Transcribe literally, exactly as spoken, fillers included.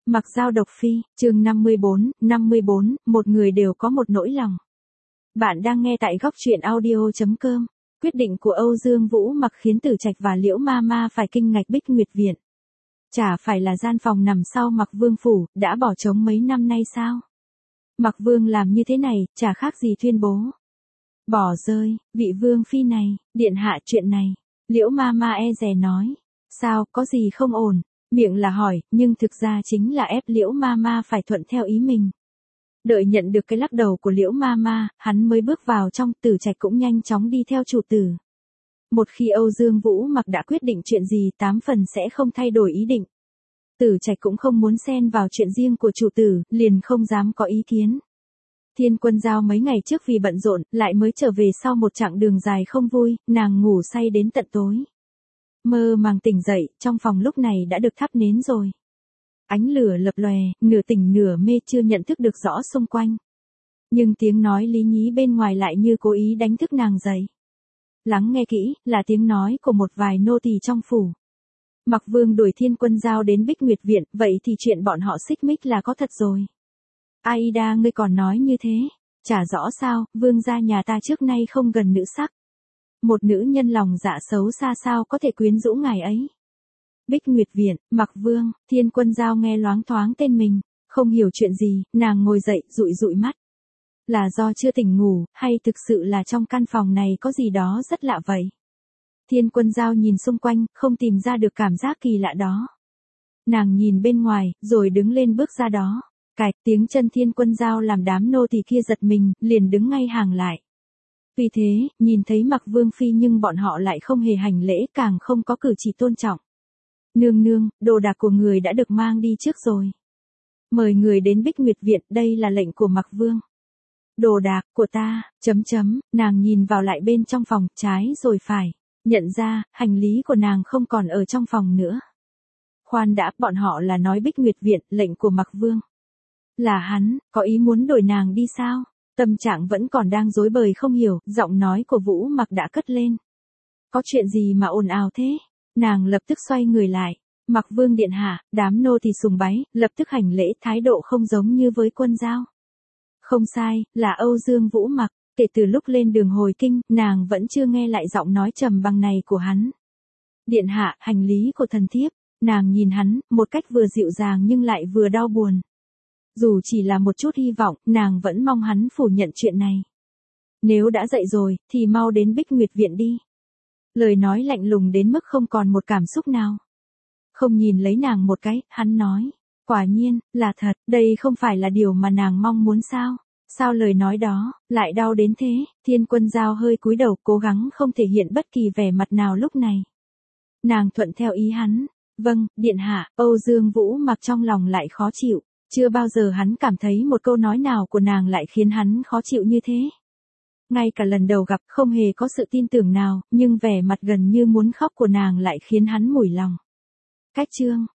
Mặc Dao độc phi, chương năm mươi bốn, năm mươi bốn, một người đều có một nỗi lòng. Bạn đang nghe tại góc truyện audio chấm com. Quyết định của Âu Dương Vũ Mặc khiến Tử Trạch và Liễu Ma Ma phải kinh ngạc Bích Nguyệt Viện. Chả phải là gian phòng nằm sau Mặc Vương phủ, đã bỏ trống mấy năm nay sao? Mặc Vương làm như thế này, chả khác gì tuyên bố. Bỏ rơi, vị Vương phi này, điện hạ chuyện này. Liễu Ma Ma e dè nói. Sao, có gì không ổn? Miệng là hỏi, nhưng thực ra chính là ép Liễu Ma Ma phải thuận theo ý mình. Đợi nhận được cái lắc đầu của Liễu Ma Ma, hắn mới bước vào trong. Tử Trạch cũng nhanh chóng đi theo chủ tử. Một khi Âu Dương Vũ Mặc đã quyết định chuyện gì, tám phần sẽ không thay đổi ý định. Tử Trạch cũng không muốn xen vào chuyện riêng của chủ tử, liền không dám có ý kiến. Thiên Quân Giao mấy ngày trước vì bận rộn, lại mới trở về sau một chặng đường dài không vui, nàng ngủ say đến tận tối. Mơ màng tỉnh dậy, trong phòng lúc này đã được thắp nến rồi. Ánh lửa lập lòe, nửa tỉnh nửa mê chưa nhận thức được rõ xung quanh. Nhưng tiếng nói lý nhí bên ngoài lại như cố ý đánh thức nàng dậy. Lắng nghe kỹ, là tiếng nói của một vài nô tỳ trong phủ. Mặc Vương đuổi Thiên Quân Giao đến Bích Nguyệt Viện, vậy thì chuyện bọn họ xích mích là có thật rồi. Aida, ngươi còn nói như thế, chả rõ sao, Vương gia nhà ta trước nay không gần nữ sắc. Một nữ nhân lòng dạ xấu xa sao có thể quyến rũ ngài ấy. Bích Nguyệt Viện, Mặc Vương, Thiên Quân Giao nghe loáng thoáng tên mình, không hiểu chuyện gì, nàng ngồi dậy, dụi dụi mắt. Là do chưa tỉnh ngủ, hay thực sự là trong căn phòng này có gì đó rất lạ vậy? Thiên Quân Giao nhìn xung quanh, không tìm ra được cảm giác kỳ lạ đó. Nàng nhìn bên ngoài, rồi đứng lên bước ra đó. Cạch, tiếng chân Thiên Quân Giao làm đám nô tỳ kia giật mình, liền đứng ngay hàng lại. Vì thế, nhìn thấy Mặc Vương phi nhưng bọn họ lại không hề hành lễ, càng không có cử chỉ tôn trọng. Nương nương, đồ đạc của người đã được mang đi trước rồi. Mời người đến Bích Nguyệt Viện, đây là lệnh của Mặc Vương. Đồ đạc của ta, chấm chấm, nàng nhìn vào lại bên trong phòng, trái rồi phải, nhận ra, hành lý của nàng không còn ở trong phòng nữa. Khoan đã, bọn họ là nói Bích Nguyệt Viện, lệnh của Mặc Vương. Là hắn, có ý muốn đổi nàng đi sao? Tâm trạng vẫn còn đang rối bời không hiểu, giọng nói của Vũ Mặc đã cất lên. Có chuyện gì mà ồn ào thế? Nàng lập tức xoay người lại. Mặc Vương điện hạ, đám nô tỳ sùng bái, lập tức hành lễ, thái độ không giống như với Quân Giao. Không sai, là Âu Dương Vũ Mặc. Kể từ lúc lên đường hồi kinh, nàng vẫn chưa nghe lại giọng nói trầm bằng này của hắn. Điện hạ, hành lý của thần thiếp. Nàng nhìn hắn, một cách vừa dịu dàng nhưng lại vừa đau buồn. Dù chỉ là một chút hy vọng, nàng vẫn mong hắn phủ nhận chuyện này. Nếu đã dậy rồi, thì mau đến Bích Nguyệt Viện đi. Lời nói lạnh lùng đến mức không còn một cảm xúc nào. Không nhìn lấy nàng một cái, hắn nói. Quả nhiên, là thật, đây không phải là điều mà nàng mong muốn sao? Sao lời nói đó, lại đau đến thế? Thiên Quân Giao hơi cúi đầu, cố gắng không thể hiện bất kỳ vẻ mặt nào lúc này. Nàng thuận theo ý hắn. Vâng, điện hạ. Âu Dương Vũ Mặc trong lòng lại khó chịu. Chưa bao giờ hắn cảm thấy một câu nói nào của nàng lại khiến hắn khó chịu như thế. Ngay cả lần đầu gặp không hề có sự tin tưởng nào, nhưng vẻ mặt gần như muốn khóc của nàng lại khiến hắn mủi lòng. Cách chương,